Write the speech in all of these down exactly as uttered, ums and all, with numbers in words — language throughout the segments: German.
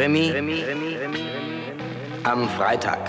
Krimi, Krimi, Krimi am Freitag.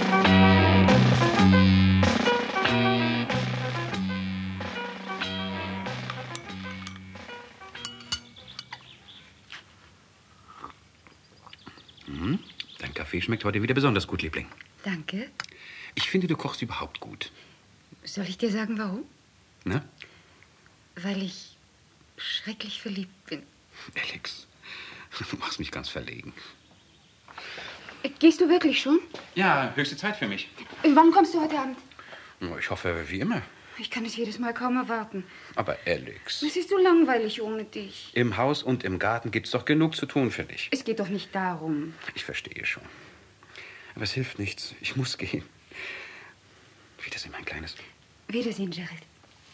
Mhm. Dein Kaffee schmeckt heute wieder besonders gut, Liebling. Danke. Ich finde, du kochst überhaupt gut. Soll ich dir sagen, warum? Na? Weil ich schrecklich verliebt bin. Alex, du machst mich ganz verlegen. Gehst du wirklich schon? Ja, höchste Zeit für mich. Wann kommst du heute Abend? Ich hoffe, wie immer. Ich kann es jedes Mal kaum erwarten. Aber Alex, Es ist so langweilig ohne dich. im Haus und im Garten gibt's doch genug zu tun für dich. Es geht doch nicht darum. Ich verstehe schon. Aber es hilft nichts. Ich muss gehen. Wiedersehen, mein Kleines. Wiedersehen, Gerald.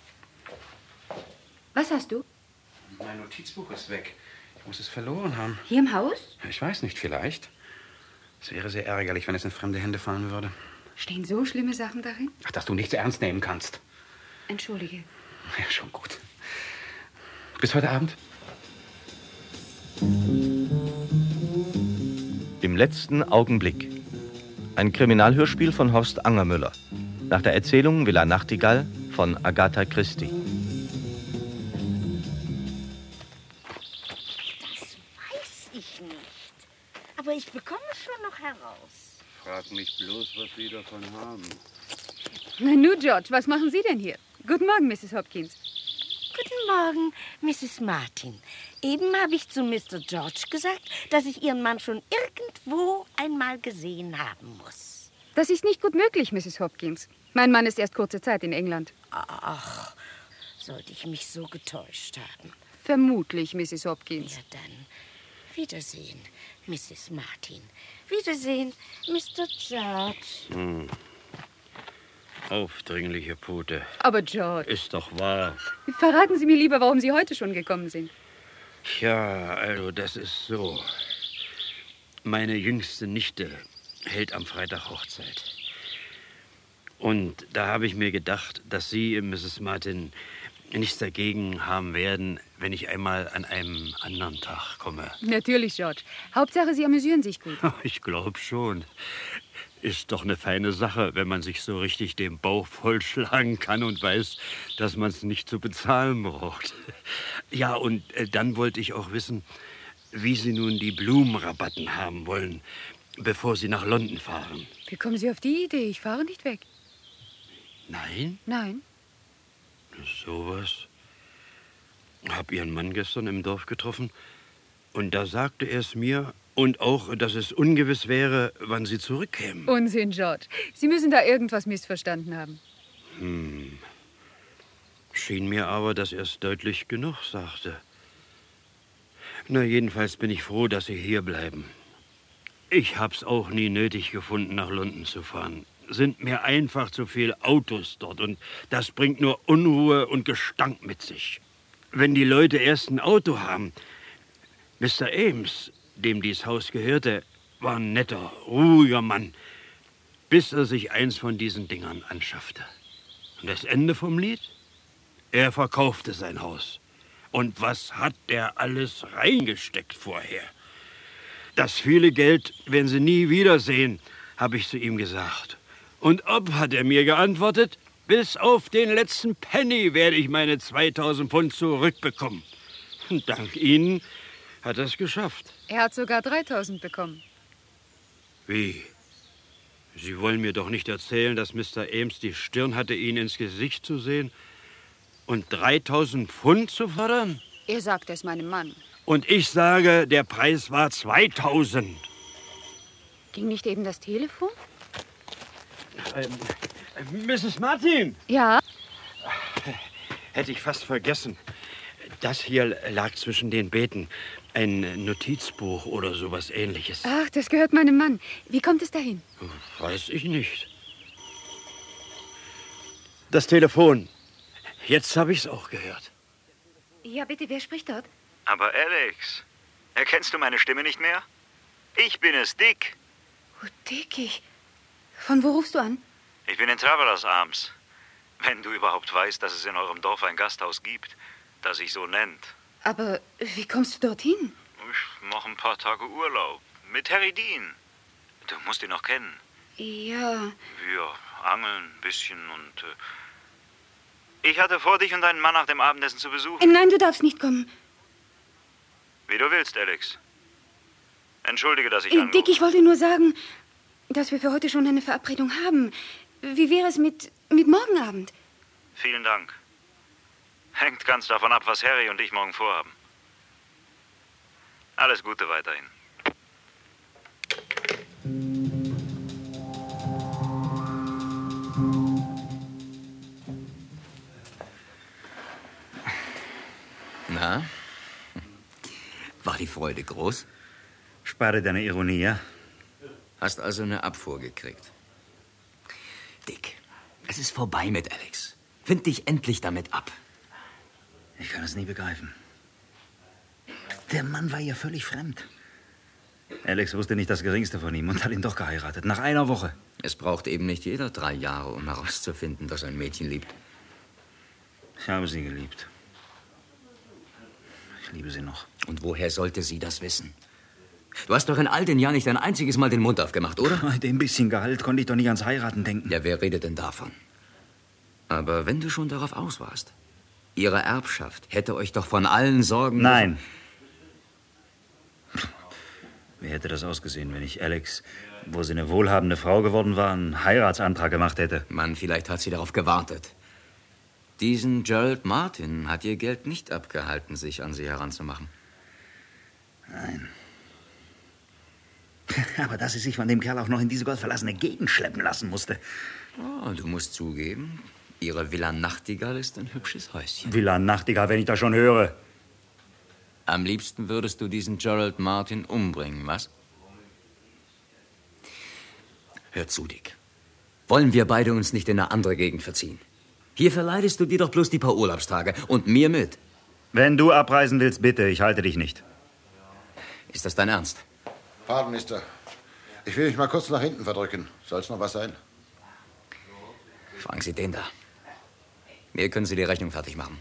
Was hast du? Mein Notizbuch ist weg. Ich muss es verloren haben. Hier im Haus? Ich weiß nicht, vielleicht. Es wäre sehr ärgerlich, wenn es in fremde Hände fallen würde. Stehen so schlimme Sachen darin? Ach, dass du nichts ernst nehmen kannst. Entschuldige. Ja, schon gut. Bis heute Abend. Im letzten Augenblick. Ein Kriminalhörspiel von Horst Angermüller. Nach der Erzählung Villa Nachtigall von Agatha Christie. Das weiß ich nicht. Aber ich bekomme es schon noch heraus. Frag mich bloß, was Sie davon haben. Na nu, George, was machen Sie denn hier? Guten Morgen, Misses Hopkins. Guten Morgen, Misses Martin. Eben habe ich zu Mister George gesagt, dass ich Ihren Mann schon irgendwo einmal gesehen haben muss. Das ist nicht gut möglich, Misses Hopkins. Mein Mann ist erst kurze Zeit in England. Ach, sollte ich mich so getäuscht haben. Vermutlich, Misses Hopkins. Ja, dann Wiedersehen, Misses Martin. Wiedersehen, Mister George. Hm. Aufdringliche Pute. Aber George, Ist doch wahr. verraten Sie mir lieber, warum Sie heute schon gekommen sind. Tja, also das ist so. Meine jüngste Nichte hält am Freitag Hochzeit. Und da habe ich mir gedacht, dass Sie, Misses Martin, nichts dagegen haben werden, wenn ich einmal an einem anderen Tag komme. Natürlich, George. Hauptsache, Sie amüsieren sich gut. Ich glaube schon. Ist doch eine feine Sache, wenn man sich so richtig den Bauch vollschlagen kann und weiß, dass man es nicht zu bezahlen braucht. Ja, und äh, dann wollte ich auch wissen, wie Sie nun die Blumenrabatten haben wollen, bevor Sie nach London fahren. Wie kommen Sie auf die Idee? Ich fahre nicht weg. Nein? Nein. Sowas. Hab Ihren Mann gestern im Dorf getroffen und da sagte er es mir und auch, dass es ungewiss wäre, wann Sie zurückkämen. Unsinn, George. Sie müssen da irgendwas missverstanden haben. Hm. Schien mir aber, dass er es deutlich genug sagte. Na, jedenfalls bin ich froh, dass Sie hier bleiben. Ich hab's auch nie nötig gefunden, nach London zu fahren. Sind mir einfach zu viele Autos dort und das bringt nur Unruhe und Gestank mit sich. Wenn die Leute erst ein Auto haben. Mister Ames, dem dies Haus gehörte, war ein netter, ruhiger Mann, bis er sich eins von diesen Dingern anschaffte. Und das Ende vom Lied? Er verkaufte sein Haus. Und was hat er alles reingesteckt vorher? Das viele Geld werden Sie nie wiedersehen, habe ich zu ihm gesagt. Und ob, hat er mir geantwortet, bis auf den letzten Penny werde ich meine zweitausend Pfund zurückbekommen. Und dank Ihnen hat er es geschafft. Er hat sogar dreitausend bekommen. Wie? Sie wollen mir doch nicht erzählen, dass Mister Ames die Stirn hatte, Ihnen ins Gesicht zu sehen und dreitausend Pfund zu fordern? Er sagt es meinem Mann. Und ich sage, der Preis war zweitausend. Ging nicht eben das Telefon? Ähm, Misses Martin! Ja? Hätte ich fast vergessen. Das hier lag zwischen den Beeten. Ein Notizbuch oder sowas Ähnliches. Ach, das gehört meinem Mann. Wie kommt es dahin? Weiß ich nicht. Das Telefon. Jetzt habe ich es auch gehört. Ja, bitte, wer spricht dort? Aber Alex, erkennst du meine Stimme nicht mehr? Ich bin es, Dick. Oh, Dick, ich... Von wo rufst du an? Ich bin in Travelers Arms. Wenn du überhaupt weißt, dass es in eurem Dorf ein Gasthaus gibt, das sich so nennt. Aber wie kommst du dorthin? Ich mache ein paar Tage Urlaub. Mit Harry Dean. Du musst ihn noch kennen. Ja. Wir angeln ein bisschen und... Äh ich hatte vor, dich und deinen Mann nach dem Abendessen zu besuchen. Nein, du darfst nicht kommen. Wie du willst, Alex. Entschuldige, dass ich Äh, anrufe. Dick, ich wollte nur sagen, dass wir für heute schon eine Verabredung haben. Wie wäre es mit, mit morgen Abend? Vielen Dank. Hängt ganz davon ab, was Harry und ich morgen vorhaben. Alles Gute weiterhin. Na? War die Freude groß? Spare deine Ironie, ja? Hast also eine Abfuhr gekriegt. Dick, es ist vorbei mit Alex. Find dich endlich damit ab. Ich kann es nie begreifen. Der Mann war ihr völlig fremd. Alex wusste nicht das Geringste von ihm und hat ihn doch geheiratet. Nach einer Woche. Es braucht eben nicht jeder drei Jahre, um herauszufinden, dass ein Mädchen liebt. Ich habe sie geliebt. Ich liebe sie noch. Und woher sollte sie das wissen? Du hast doch in all den Jahren nicht ein einziges Mal den Mund aufgemacht, oder? Bei dem bisschen Gehalt konnte ich doch nicht ans Heiraten denken. Ja, wer redet denn davon? Aber wenn du schon darauf aus warst, ihre Erbschaft hätte euch doch von allen Sorgen... Nein. Wie hätte das ausgesehen, wenn ich Alex, wo sie eine wohlhabende Frau geworden war, einen Heiratsantrag gemacht hätte? Mann, vielleicht hat sie darauf gewartet. Diesen Gerald Martin hat ihr Geld nicht abgehalten, sich an sie heranzumachen. Nein. Aber dass sie sich von dem Kerl auch noch in diese gottverlassene Gegend schleppen lassen musste. Oh, du musst zugeben, ihre Villa Nachtigall ist ein hübsches Häuschen. Villa Nachtigall, wenn ich das schon höre. Am liebsten würdest du diesen Gerald Martin umbringen, was? Hör zu, Dick. Wollen wir beide uns nicht in eine andere Gegend verziehen? Hier verleidest du dir doch bloß die paar Urlaubstage und mir mit. Wenn du abreisen willst, bitte, ich halte dich nicht. Ist das dein Ernst? Pardon, Mister. Ich will mich mal kurz nach hinten verdrücken. Soll's noch was sein? Fragen Sie den da. Mir können Sie die Rechnung fertig machen.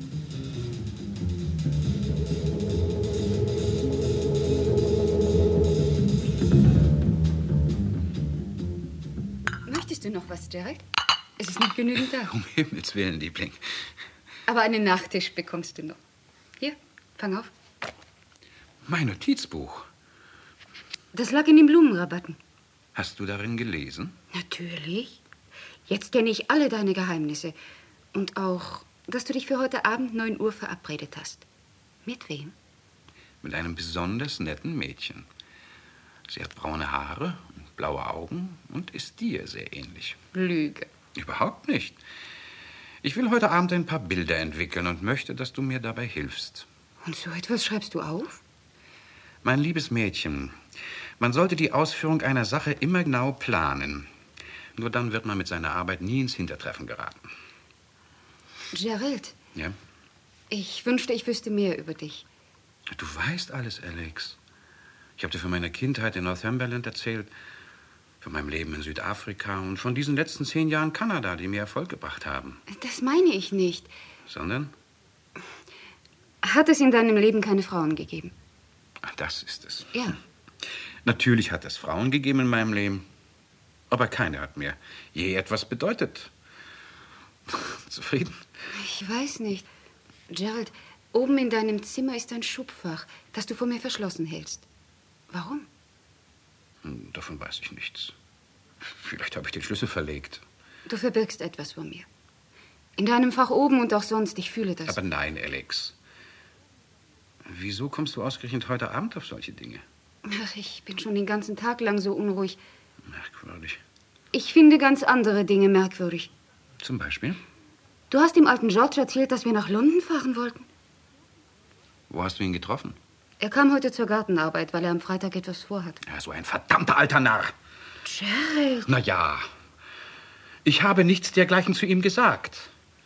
Möchtest du noch was, Gerald? Es ist nicht genügend da. Um Himmels Willen, Liebling. Aber einen Nachtisch bekommst du noch. Hier, fang auf. Mein Notizbuch. Das lag in den Blumenrabatten. Hast du darin gelesen? Natürlich. Jetzt kenne ich alle deine Geheimnisse. Und auch, dass du dich für heute Abend neun Uhr verabredet hast. Mit wem? Mit einem besonders netten Mädchen. Sie hat braune Haare und blaue Augen und ist dir sehr ähnlich. Lüge. Überhaupt nicht. Ich will heute Abend ein paar Bilder entwickeln und möchte, dass du mir dabei hilfst. Und so etwas schreibst du auf? Mein liebes Mädchen, man sollte die Ausführung einer Sache immer genau planen. Nur dann wird man mit seiner Arbeit nie ins Hintertreffen geraten. Gerald. Ja? Ich wünschte, ich wüsste mehr über dich. Du weißt alles, Alex. Ich habe dir von meiner Kindheit in Northumberland erzählt, von meinem Leben in Südafrika und von diesen letzten zehn Jahren Kanada, die mir Erfolg gebracht haben. Das meine ich nicht. Sondern? Hat es in deinem Leben keine Frauen gegeben? Ach, das ist es. Ja. Natürlich hat es Frauen gegeben in meinem Leben, aber keine hat mir je etwas bedeutet. Zufrieden? Ich weiß nicht. Gerald, oben in deinem Zimmer ist ein Schubfach, das du vor mir verschlossen hältst. Warum? Davon weiß ich nichts. Vielleicht habe ich den Schlüssel verlegt. Du verbirgst etwas vor mir. In deinem Fach oben und auch sonst, ich fühle das. Aber nein, Alex. Wieso kommst du ausgerechnet heute Abend auf solche Dinge? Ach, ich bin schon den ganzen Tag lang so unruhig. Merkwürdig. Ich finde ganz andere Dinge merkwürdig. Zum Beispiel? Du hast dem alten George erzählt, dass wir nach London fahren wollten. Wo hast du ihn getroffen? Er kam heute zur Gartenarbeit, weil er am Freitag etwas vorhat. Ja, so ein verdammter alter Narr. Gerald. Na ja, ich habe nichts dergleichen zu ihm gesagt.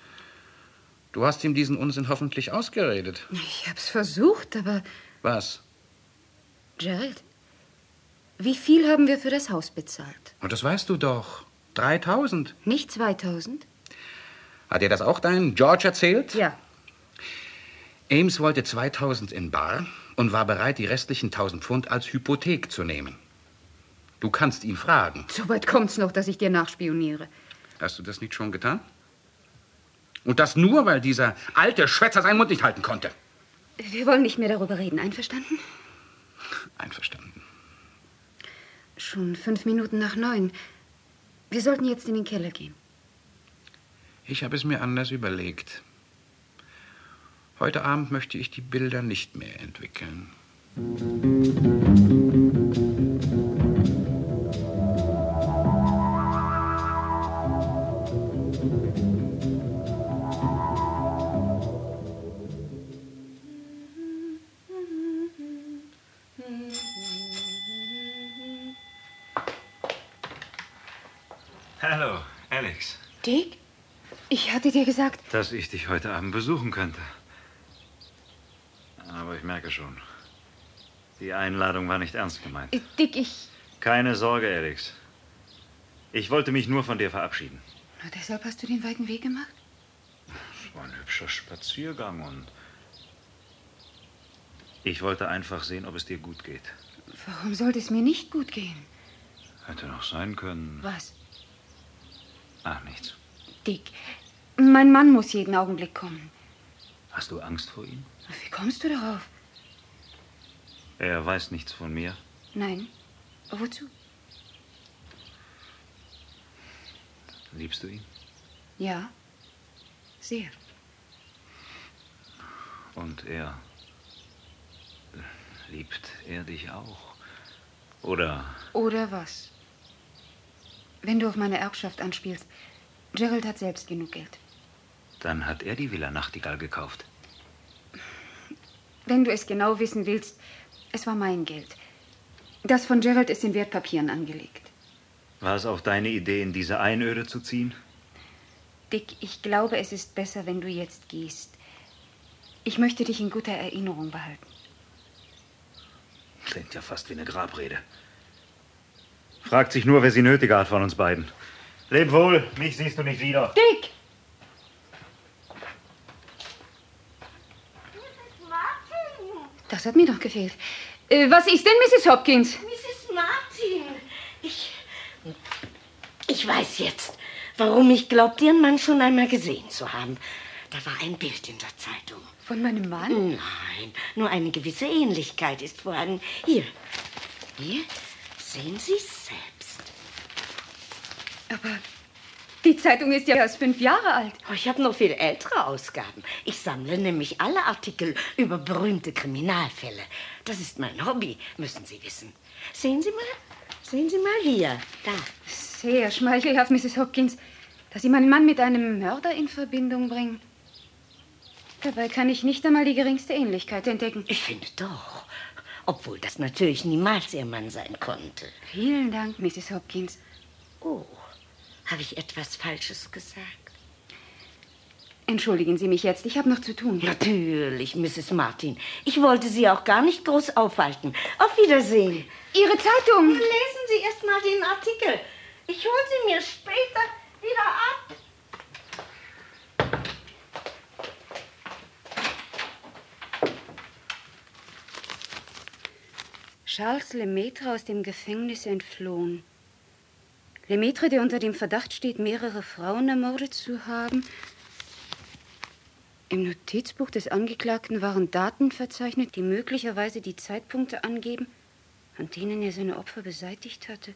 Du hast ihm diesen Unsinn hoffentlich ausgeredet. Ich hab's versucht, aber... Was? Gerald, wie viel haben wir für das Haus bezahlt? Und das weißt du doch. dreitausend. Nicht zweitausend? Hat dir das auch dein George erzählt? Ja. Ames wollte zweitausend in bar und war bereit, die restlichen tausend Pfund als Hypothek zu nehmen. Du kannst ihn fragen. So weit kommt's noch, dass ich dir nachspioniere. Hast du das nicht schon getan? Und das nur, weil dieser alte Schwätzer seinen Mund nicht halten konnte. Wir wollen nicht mehr darüber reden, einverstanden? Einverstanden. Schon fünf Minuten nach neun. Wir sollten jetzt in den Keller gehen. Ich habe es mir anders überlegt. Heute Abend möchte ich die Bilder nicht mehr entwickeln. Hallo, Alex. Dick? Ich hatte dir gesagt... Dass ich dich heute Abend besuchen könnte. Aber ich merke schon, die Einladung war nicht ernst gemeint. Äh, Dick, ich... Keine Sorge, Alex. Ich wollte mich nur von dir verabschieden. Na, deshalb hast du den weiten Weg gemacht? Es war ein hübscher Spaziergang und... Ich wollte einfach sehen, ob es dir gut geht. Warum sollte es mir nicht gut gehen? Hätte noch sein können. Was? Ach, nichts. Dick, mein Mann muss jeden Augenblick kommen. Hast du Angst vor ihm? Wie kommst du darauf? Er weiß nichts von mir. Nein. Wozu? Liebst du ihn? Ja. Sehr. Und er... Liebt er dich auch? Oder... Oder was? Wenn du auf meine Erbschaft anspielst, Gerald hat selbst genug Geld. Dann hat er die Villa Nachtigall gekauft. Wenn du es genau wissen willst, es war mein Geld. Das von Gerald ist in Wertpapieren angelegt. War es auch deine Idee, in diese Einöde zu ziehen? Dick, ich glaube, es ist besser, wenn du jetzt gehst. Ich möchte dich in guter Erinnerung behalten. Klingt ja fast wie eine Grabrede. Fragt sich nur, wer sie nötiger hat von uns beiden. Leb wohl, mich siehst du nicht wieder. Dick! Misses Martin! Das hat mir doch gefehlt. Äh, was ist denn, Misses Hopkins? Misses Martin! Ich... Ich weiß jetzt, warum ich glaubte, Ihren Mann schon einmal gesehen zu haben. Da war ein Bild in der Zeitung. Von meinem Mann? Nein, nur eine gewisse Ähnlichkeit ist vorhanden. Hier, hier, sehen Sie es selbst. Aber die Zeitung ist ja erst fünf Jahre alt. Oh, ich habe noch viel ältere Ausgaben. Ich sammle nämlich alle Artikel über berühmte Kriminalfälle. Das ist mein Hobby, müssen Sie wissen. Sehen Sie mal, sehen Sie mal hier, da. Sehr schmeichelhaft, Misses Hopkins, dass Sie meinen Mann mit einem Mörder in Verbindung bringen. Dabei kann ich nicht einmal die geringste Ähnlichkeit entdecken. Ich finde doch. Obwohl das natürlich niemals Ihr Mann sein konnte. Vielen Dank, Misses Hopkins. Oh, habe ich etwas Falsches gesagt? Entschuldigen Sie mich jetzt, ich habe noch zu tun. Natürlich, Misses Martin. Ich wollte Sie auch gar nicht groß aufhalten. Auf Wiedersehen. Ihre Zeitung. Lesen Sie erst mal den Artikel. Ich hole sie mir später wieder ab. Charles Lemaitre aus dem Gefängnis entflohen. Lemaitre, der unter dem Verdacht steht, mehrere Frauen ermordet zu haben. Im Notizbuch des Angeklagten waren Daten verzeichnet, die möglicherweise die Zeitpunkte angeben, an denen er seine Opfer beseitigt hatte.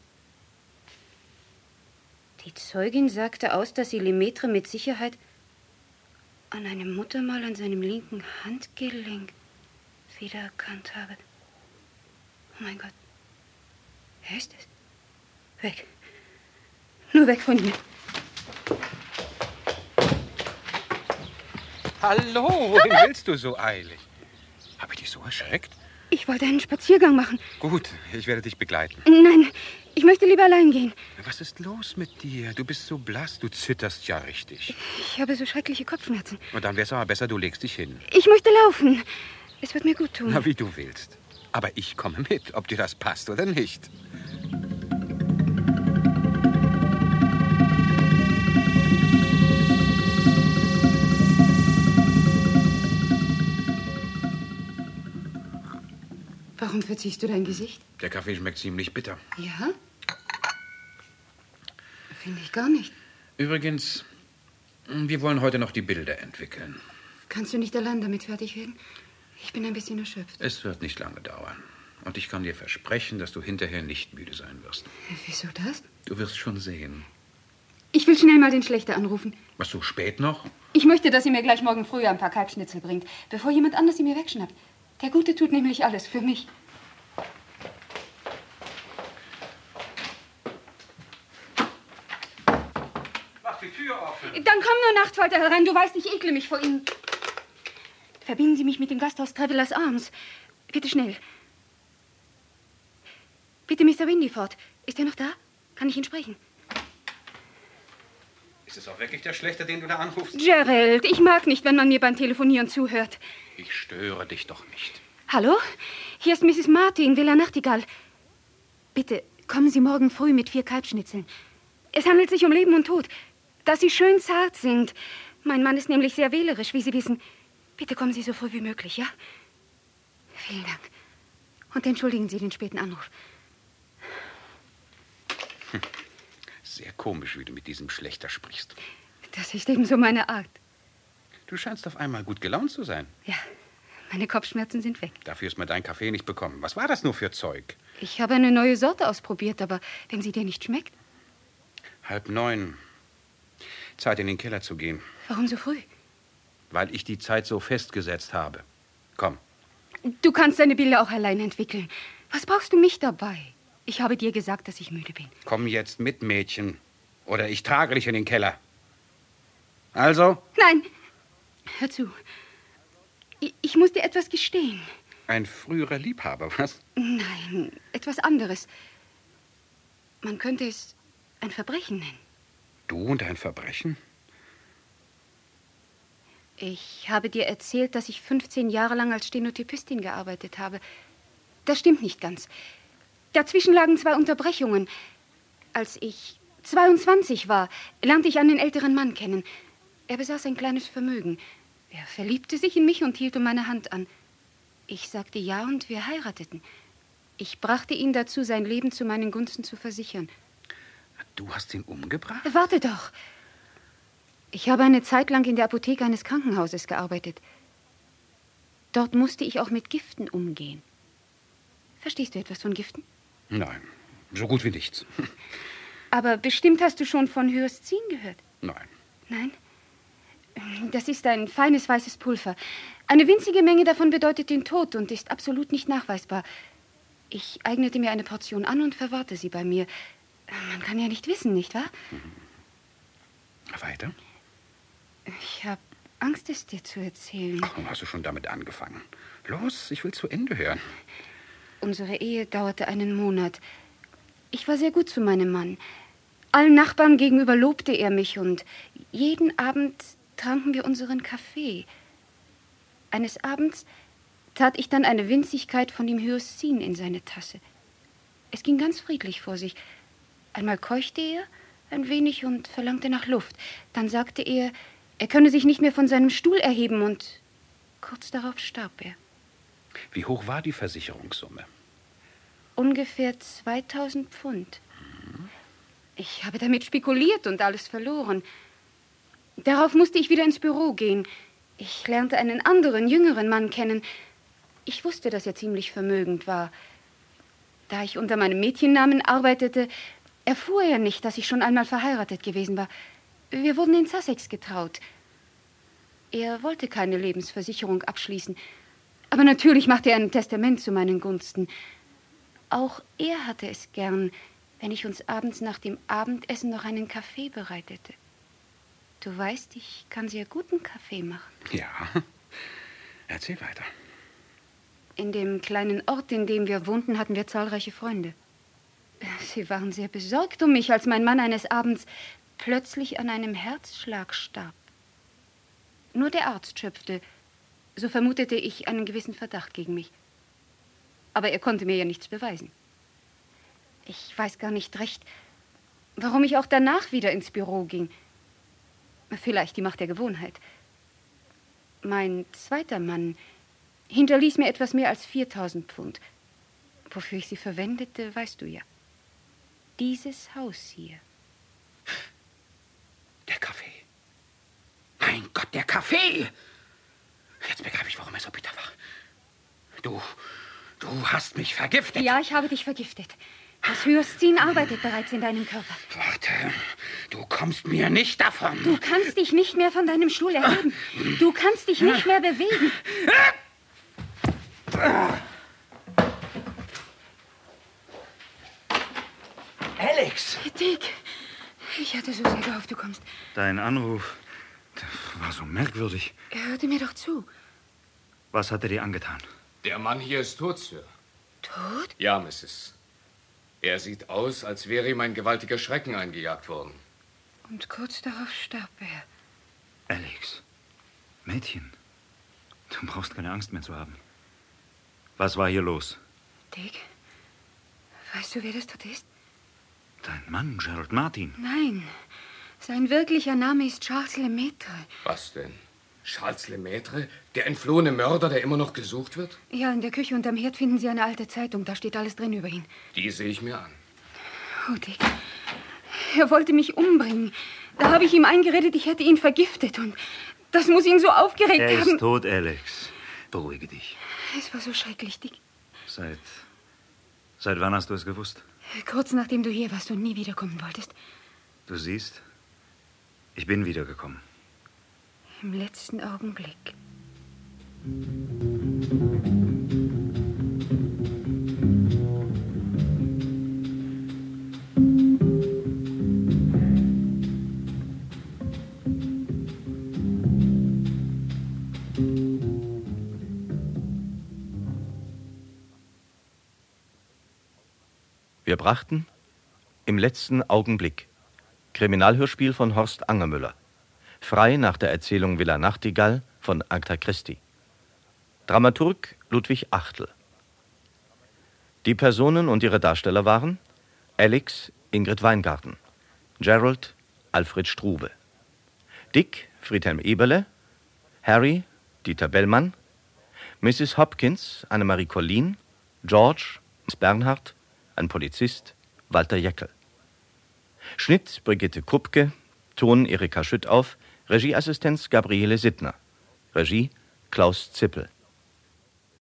Die Zeugin sagte aus, dass sie Lemaitre mit Sicherheit an einem Muttermal an seinem linken Handgelenk wiedererkannt habe. Oh mein Gott. Wer ist es? Weg. Nur weg von hier. Hallo, wohin willst du so eilig? Habe ich dich so erschreckt? Ich wollte einen Spaziergang machen. Gut, ich werde dich begleiten. Nein, ich möchte lieber allein gehen. Was ist los mit dir? Du bist so blass, du zitterst ja richtig. Ich habe so schreckliche Kopfschmerzen. Und dann wäre es aber besser, du legst dich hin. Ich möchte laufen. Es wird mir gut tun. Na, wie du willst. Aber ich komme mit, ob dir das passt oder nicht. Warum verziehst du dein Gesicht? Der Kaffee schmeckt ziemlich bitter. Ja? Finde ich gar nicht. Übrigens, wir wollen heute noch die Bilder entwickeln. Kannst du nicht allein damit fertig werden? Ich bin ein bisschen erschöpft. Es wird nicht lange dauern. Und ich kann dir versprechen, dass du hinterher nicht müde sein wirst. Wieso das? Du wirst schon sehen. Ich will schnell mal den Schlächter anrufen. Was, so spät noch? Ich möchte, dass sie mir gleich morgen früh ein paar Kalbschnitzel bringt, bevor jemand anders sie mir wegschnappt. Der Gute tut nämlich alles für mich. Mach die Tür offen. Dann komm nur Nachtfalter herein. Du weißt, ich ekle mich vor Ihnen. Verbinden Sie mich mit dem Gasthaus Travelers Arms. Bitte schnell. Bitte, Mister Windyford. Ist er noch da? Kann ich ihn sprechen? Ist es auch wirklich der Schlechter, den du da anrufst? Gerald, ich mag nicht, wenn man mir beim Telefonieren zuhört. Ich störe dich doch nicht. Hallo? Hier ist Misses Martin, Villa Nachtigall. Bitte, kommen Sie morgen früh mit vier Kalbschnitzeln. Es handelt sich um Leben und Tod. Dass Sie schön zart sind. Mein Mann ist nämlich sehr wählerisch, wie Sie wissen. Bitte kommen Sie so früh wie möglich, ja? Vielen Dank. Und entschuldigen Sie den späten Anruf. Hm. Sehr komisch, wie du mit diesem Schlechter sprichst. Das ist ebenso meine Art. Du scheinst auf einmal gut gelaunt zu sein. Ja, meine Kopfschmerzen sind weg. Dafür ist mir dein Kaffee nicht bekommen. Was war das nur für Zeug? Ich habe eine neue Sorte ausprobiert, aber wenn sie dir nicht schmeckt... Halb neun. Zeit, in den Keller zu gehen. Warum so früh? Weil ich die Zeit so festgesetzt habe. Komm. Du kannst deine Bilder auch allein entwickeln. Was brauchst du mich dabei? Ich habe dir gesagt, dass ich müde bin. Komm jetzt mit, Mädchen. Oder ich trage dich in den Keller. Also? Nein. Hör zu. Ich, ich muss dir etwas gestehen. Ein früherer Liebhaber, was? Nein, etwas anderes. Man könnte es ein Verbrechen nennen. Du und ein Verbrechen? Ich habe dir erzählt, dass ich fünfzehn Jahre lang als Stenotypistin gearbeitet habe. Das stimmt nicht ganz. Dazwischen lagen zwei Unterbrechungen. Als ich zweiundzwanzig war, lernte ich einen älteren Mann kennen. Er besaß ein kleines Vermögen. Er verliebte sich in mich und hielt um meine Hand an. Ich sagte ja und wir heirateten. Ich brachte ihn dazu, sein Leben zu meinen Gunsten zu versichern. Du hast ihn umgebracht? Warte doch. Ich habe eine Zeit lang in der Apotheke eines Krankenhauses gearbeitet. Dort musste ich auch mit Giften umgehen. Verstehst du etwas von Giften? Nein, so gut wie nichts. Aber bestimmt hast du schon von Hyoscin gehört. Nein. Nein? Das ist ein feines weißes Pulver. Eine winzige Menge davon bedeutet den Tod und ist absolut nicht nachweisbar. Ich eignete mir eine Portion an und verwahrte sie bei mir. Man kann ja nicht wissen, nicht wahr? Mhm. Weiter? Ich habe Angst, es dir zu erzählen. Ach, hast du schon damit angefangen? Los, ich will zu Ende hören. Unsere Ehe dauerte einen Monat. Ich war sehr gut zu meinem Mann. Allen Nachbarn gegenüber lobte er mich und jeden Abend tranken wir unseren Kaffee. Eines Abends tat ich dann eine Winzigkeit von dem Hyoscin in seine Tasse. Es ging ganz friedlich vor sich. Einmal keuchte er ein wenig und verlangte nach Luft. Dann sagte er, er könne sich nicht mehr von seinem Stuhl erheben und kurz darauf starb er. Wie hoch war die Versicherungssumme? Ungefähr zweitausend Pfund. Mhm. Ich habe damit spekuliert und alles verloren. Darauf musste ich wieder ins Büro gehen. Ich lernte einen anderen, jüngeren Mann kennen. Ich wusste, dass er ziemlich vermögend war. Da ich unter meinem Mädchennamen arbeitete, erfuhr er nicht, dass ich schon einmal verheiratet gewesen war. Wir wurden in Sussex getraut. Er wollte keine Lebensversicherung abschließen. Aber natürlich machte er ein Testament zu meinen Gunsten. Auch er hatte es gern, wenn ich uns abends nach dem Abendessen noch einen Kaffee bereitete. Du weißt, ich kann sehr guten Kaffee machen. Ja, erzähl weiter. In dem kleinen Ort, in dem wir wohnten, hatten wir zahlreiche Freunde. Sie waren sehr besorgt um mich, als mein Mann eines Abends plötzlich an einem Herzschlag starb. Nur der Arzt schöpfte, so vermutete ich, einen gewissen Verdacht gegen mich. Aber er konnte mir ja nichts beweisen. Ich weiß gar nicht recht, warum ich auch danach wieder ins Büro ging. Vielleicht die Macht der Gewohnheit. Mein zweiter Mann hinterließ mir etwas mehr als viertausend Pfund. Wofür ich sie verwendete, weißt du ja. Dieses Haus hier. Der Kaffee. Mein Gott, der Kaffee! Jetzt begreife ich, warum er so bitter war. Du, du hast mich vergiftet. Ja, ich habe dich vergiftet. Das Hyoscin arbeitet bereits in deinem Körper. Warte, du kommst mir nicht davon. Du kannst dich nicht mehr von deinem Stuhl erheben. Du kannst dich nicht mehr bewegen. Alex! Dick, ich hatte so sehr gehofft, du kommst. Dein Anruf war so merkwürdig. Er hörte mir doch zu. Was hat er dir angetan? Der Mann hier ist tot, Sir. Tot? Ja, Missus Er sieht aus, als wäre ihm ein gewaltiger Schrecken eingejagt worden. Und kurz darauf starb er. Alex, Mädchen, du brauchst keine Angst mehr zu haben. Was war hier los? Dick, weißt du, wer das dort ist? Dein Mann, Gerald Martin. Nein, sein wirklicher Name ist Charles Lemaitre. Was denn? Charles Lemaitre? Der entflohene Mörder, der immer noch gesucht wird? Ja, in der Küche unterm Herd finden Sie eine alte Zeitung. Da steht alles drin über ihn. Die sehe ich mir an. Oh, Dick. Er wollte mich umbringen. Da habe ich ihm eingeredet, ich hätte ihn vergiftet. Und das muss ihn so aufgeregt er haben. Er ist tot, Alex. Beruhige dich. Es war so schrecklich, Dick. Seit... Seit wann hast du es gewusst? Kurz nachdem du hier warst und nie wiederkommen wolltest. Du siehst, ich bin wiedergekommen. Im letzten Augenblick. Wir brachten Im letzten Augenblick. Kriminalhörspiel von Horst Angermüller. Frei nach der Erzählung Villa Nachtigall von Agatha Christie. Dramaturg Ludwig Achtel. Die Personen und ihre Darsteller waren Alex Ingrid Weingarten, Gerald Alfred Strube, Dick Friedhelm Eberle, Harry Dieter Bellmann, Misses Hopkins Annemarie Collin, George Bernhard, ein Polizist Walter Jäckel. Schnitt Brigitte Krupke, Ton Erika Schüttauf, Regieassistenz Gabriele Sittner, Regie Klaus Zippel.